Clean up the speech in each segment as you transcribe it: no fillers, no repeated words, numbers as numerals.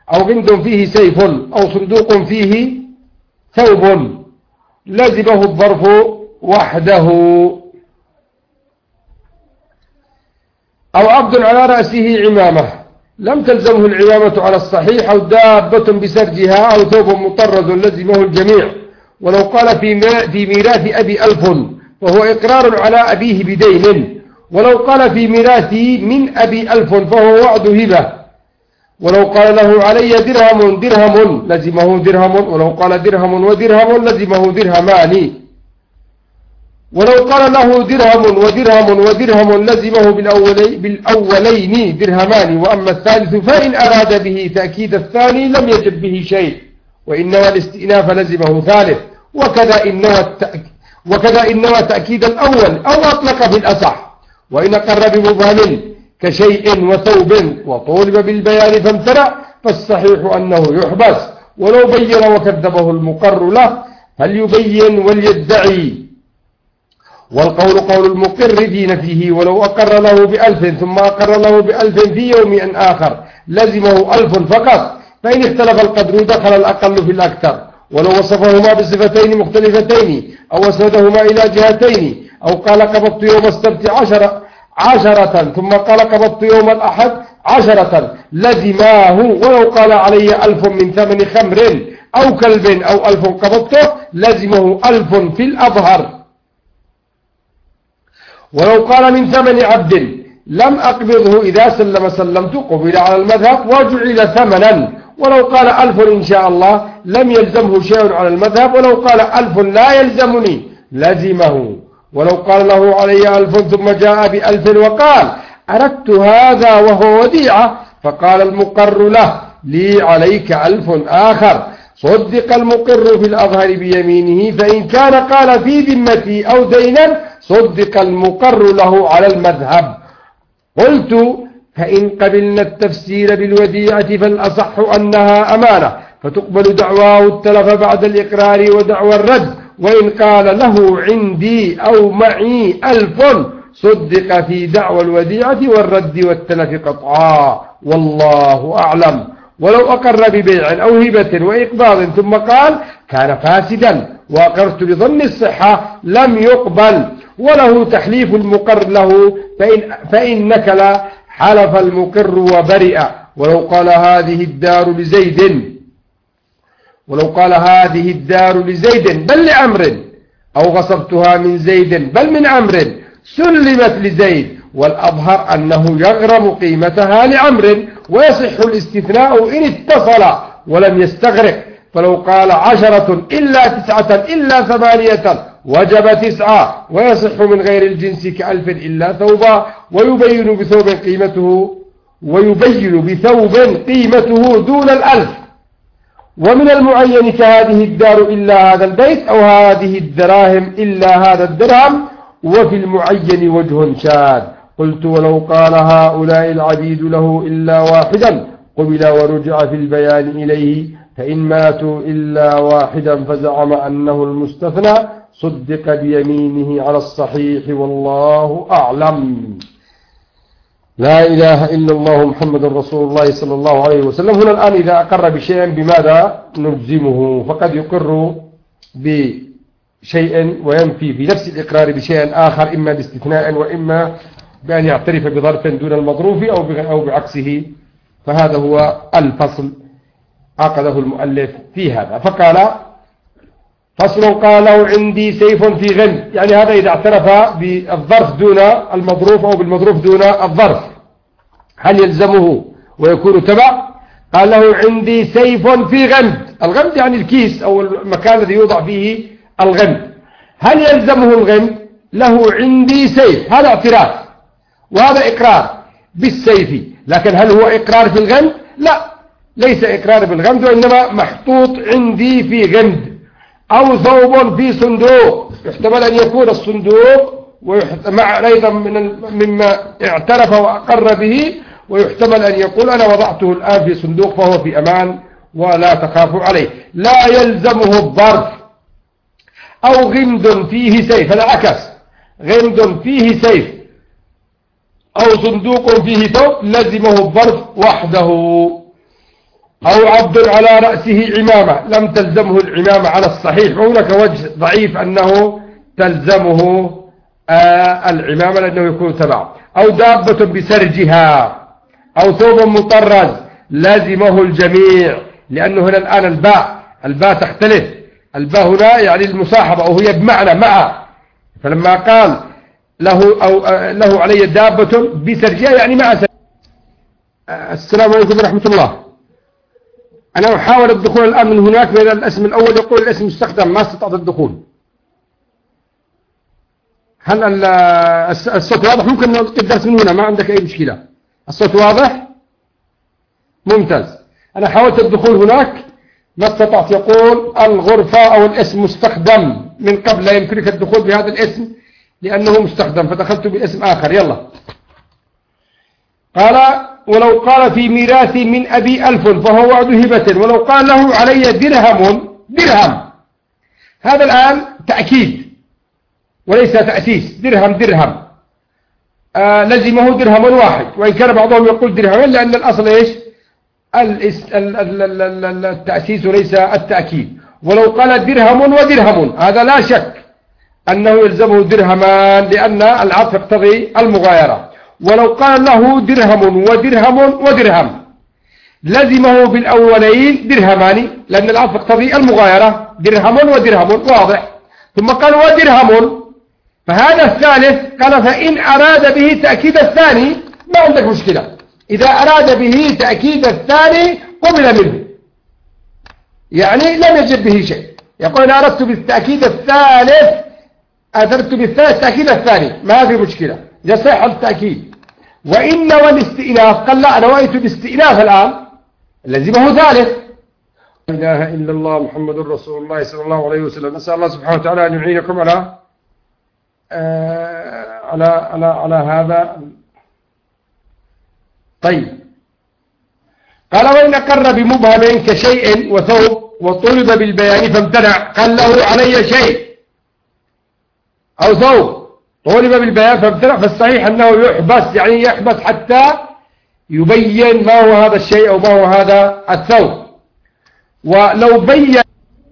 أو غمد فيه سيف أو صندوق فيه ثوب لزمه الظرف وحده. أو عبد على رأسه عمامة لم تلزمه العمامة على الصحيح، أو دابة بسرجها، أو ثوب مطرز لزمه الجميع. ولو قال في ميراث أبي 1000 فهو إقرار على أبيه بدين. ولو قال في ميراثي من أبي 1000 فهو وعد هبة. ولو قال له علي درهم لزمه درهم. ولو قال درهم ودرهم لزمه درهمان. ولو قال له درهم ودرهم لزمه بالأولين درهمان. وأما الثالث فإن أراد به تأكيد الثاني لم يجب به شيء، وإن نوى الاستئناف لزمه ثالث. وكذا إن نوى تأكيد الأول أو أطلق في الأصح. وإن أقر بمبهم كشيء وثوب وطولب بالبيان فامتنع فالصحيح أنه يحبس. ولو بين وكذبه المقر له فليبين وليدعي. والقول قول المقر في نفيه. ولو أقر له ب1000 ثم أقر له ب1000 في يوم آخر لزمه 1000 فقط، فإن اختلف القدر دخل الأقل في الأكثر. ولو وصفهما بصفتين مختلفتين أو وسندهما إلى جهتين، أو قال قبضت يوم السبت 10 ثم قال قبضت يوم الأحد 10 لزماه. ولو قال علي 1000 من ثمن خمر أو كلب أو 1000 قبضته لزمه 1000 في الأظهر. ولو قال من ثمن عبد لم أقبضه إذا سلمت قبل على المذهب وجعل ثمنا. ولو قال 1000 إن شاء الله لم يلزمه شيء على المذهب. ولو قال 1000 لا يلزمني لزمه. ولو قال له علي 1000 ثم جاء ب1000 وقال أردت هذا وهو وديعة، فقال المقر له لي عليك 1000 آخر، صدق المقر في الأظهر بيمينه. فإن كان قال في ذمتي أو دينا صدق المقر له على المذهب. قلت فإن قبلنا التفسير بالوديعة فالأصح أنها أمانة، فتقبل دعواه التلف بعد الإقرار ودعوى الرد. وإن قال له عندي أو معي 1000 صدق في دعوى الوديعة والرد والتلف قطعا، والله أعلم. ولو أقر ببيع أو هبة وإقباض ثم قال كان فاسدا وأقرت بظن الصحة لم يقبل. وله تحليف المقر له فإن نكل حلف المقر وبرئ. ولو قال هذه الدار لزيد بل لعمر، أو غصبتها من زيد بل من عمر سلمت لزيد، والأظهر أنه يغرم قيمتها لعمر، ويصح الاستثناء إن اتصل ولم يستغرق. فلو قال 10 إلا 9 إلا 8 وجب 9، ويصح من غير الجنس ك1000 إلا ثوبا، ويبين بثوب قيمته دون 1000. ومن المعين كهذه الدار إلا هذا البيت، أو هذه الدراهم إلا هذا الدرهم، وفي المعين وجه شاذ. قلت ولو قال هؤلاء العبيد له إلا واحدا قبل ورجع في البيان إليه، فإن ماتوا إلا واحدا فزعم أنه المستثنى صدق بيمينه على الصحيح، والله أعلم. لا إله إلا الله محمد رسول الله صلى الله عليه وسلم. هنا الآن إذا أقر بشيء بماذا نلزمه؟ فقد يقر بشيء وينفي في نفس الإقرار بشيء آخر، إما باستثناء وإما بأن يعترف بظرف دون المظروف أو بعكسه. فهذا هو الفصل عقده المؤلف في هذا. فقال فصل قال له عندي سيف في غمد، يعني هذا إذا اعترف بالظرف دون المظروف أو بالمظروف دون الظرف هل يلزمه ويكون تبع؟ قال له عندي سيف في غمد. الغمد يعني الكيس أو المكان الذي يوضع فيه الغمد. هل يلزمه الغمد؟ له عندي سيف، هذا اعتراف وهذا إقرار بالسيف، لكن هل هو إقرار في الغمد؟ لا، ليس إقرار بالغمد، وإنما محطوط عندي في غمد. أو ثوب في صندوق، يحتمل أن يكون الصندوق مع أيضا مما اعترف وأقر به، ويحتمل أن يقول أنا وضعته الآن في صندوق فهو في أمان ولا تخافوا عليه. لا يلزمه الظرف. أو غمد فيه سيف، العكس، غمد فيه سيف أو صندوق فيه ثوب لزمه الظرف وحده. أو عبد على رأسه عمامة لم تلزمه العمامة على الصحيح، وهناك وجه ضعيف أنه تلزمه العمامة لأنه يكون تبع. أو دابة بسرجها أو ثوب مطرز لازمه الجميع، لأنه هنا الآن الباء تختلف. الباء هنا يعني المصاحبة أو هي بمعنى مع، فلما قال له علي دابة بسرجها يعني مع سرجها. السلام عليكم ورحمة الله. أنا أحاول الدخول الآن من هناك، بين الاسم الأول يقول الاسم مستخدم ما استطعت الدخول. هل الصوت واضح؟ ممكن نلقي الدرس من هنا، ما عندك أي مشكلة. الصوت واضح؟ ممتاز. أنا حاولت الدخول هناك ما استطعت. يقول الغرفة أو الاسم مستخدم من قبل، لا يمكنك الدخول بهذا الاسم لأنه مستخدم، فدخلت باسم آخر. يلا. قال ولو قال في ميراثي من أبي 1000 فهو وعد هبة، ولو قال له علي درهم، هذا الآن تأكيد وليس تأسيس. درهم لزمه درهم واحد، وإن كان بعضهم يقول درهمين لأن الأصل إيش؟ التأسيس وليس التأكيد. ولو قال درهم ودرهم هذا لا شك أنه يلزمه درهمان لأن العطف يقتضي المغايرة. ولو قال له درهم ودرهم لزمه بالأولين درهمان لأن العطف يقتضي المغايرة، درهم ودرهم واضح. ثم قال ودرهم، فهذا الثالث قال فإن أراد به تأكيد الثاني ما عندك مشكلة. إذا أراد به تأكيد الثاني قبل منه، يعني لم يجب به شيء. يقول أنا أردت بالتأكيد الثالث، تأكيد الثاني ما في مشكلة، يصح التأكيد. وإن نوى الاستئناف قال لا أنا نويت الاستئناف الآن لزمه ثالث. لا إله إلا الله محمد رسول الله صلى الله عليه وسلم. نسأل الله سبحانه وتعالى أن يعينكم على هذا. طيب. قال وإن أقر بمبهم كشيء وثوب وطلب بالبيان فامتنع، قال له علي شيء أو ثوب طلب بالبيان فامتنع، فالصحيح أنه يحبس، يعني يحبس حتى يبين ما هو هذا الشيء أو ما هو هذا الثوب. ولو بين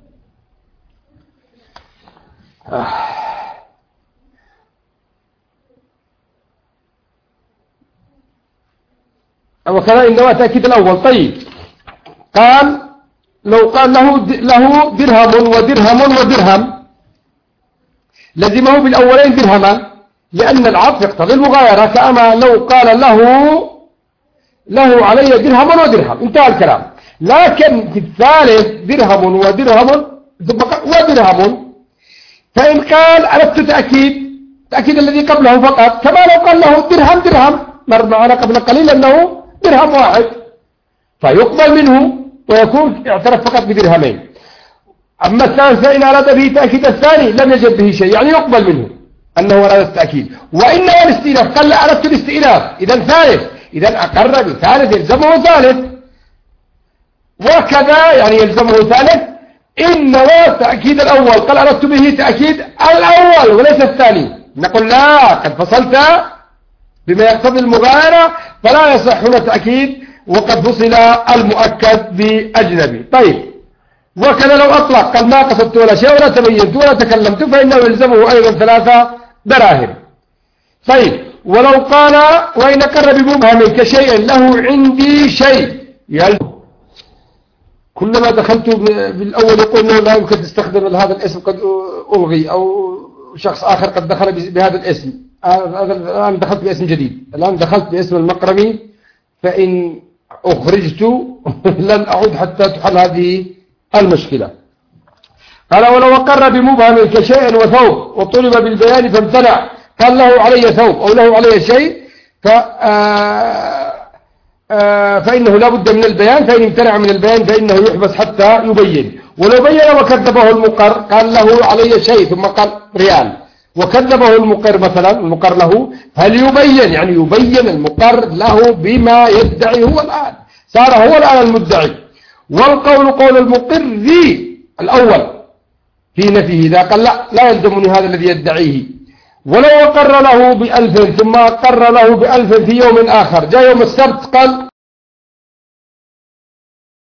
وكذا إنما تأكيد الأول. طيب. قال لو قال له درهم ودرهم لزمه بالأولين درهما لأن العطف يقتضي المغايرة، كما لو قال له علي درهم ودرهم، انتهى الكلام. لكن في الثالث درهم ودرهم فإن قال أردت تأكيد الذي قبله فقط، كما لو قال له درهم مر معنا قبل قليل أنه درهم واحد، فيقبل منه ويكون اعترف فقط بدرهمين. أما الثالث فإن أراد به تأكيد الثاني لم يجب به شيء، يعني يقبل منه أنه أراد التأكيد. وإنه الاستئناف قال لا أردت الاستئناف، إذا ثالث، إذا أقر بثالث يلزمه ثالث، وكذا يعني يلزمه ثالث إن نوى تأكيد الأول، قال أردت به تأكيد الأول وليس الثاني، نقول لا قد فصلت بما يقتضي المغايرة فلا يصح هنا تأكيد وقد فصل المؤكد بأجنبي. طيب. وكذا لو أطلق قال ما قصدت ولا شيء ولا تبينت ولا تكلمت فإنه يلزمه أيضا 3 دراهم. طيب. ولو قال وإن أقر بمبهم كشيء له عندي شيء، كلما دخلت بالأول يقول أنه لا يمكن تستخدم هذا الاسم قد ألغي، أو شخص آخر قد دخل بهذا الاسم. الآن دخلت باسم جديد، الآن دخلت باسم المقرمي، فإن أخرجت لن أعود حتى تحل هذه المشكلة. قال ولو أقر بمبهم كشيء وثوب وطلب بالبيان فامتنع، قال له علي ثوب أو له علي شيء فإنه لا بد من البيان، فإن امتنع من البيان فإنه يحبس حتى يبين. ولو بين وكذبه المقر قال له علي شيء ثم قال ريال وكذبه المقر مثلا، المقر له، هل يبين؟ يعني يبين المقر له بما يدعي هو الآن، صار هو الآن المدعي. والقول قول المقر الأول في نفيه، إذا قال لا يلزمني هذا الذي يدعيه. ولو أقر له ب1000 ثم أقر له ب1000 في يوم آخر، جاء يوم السبت قال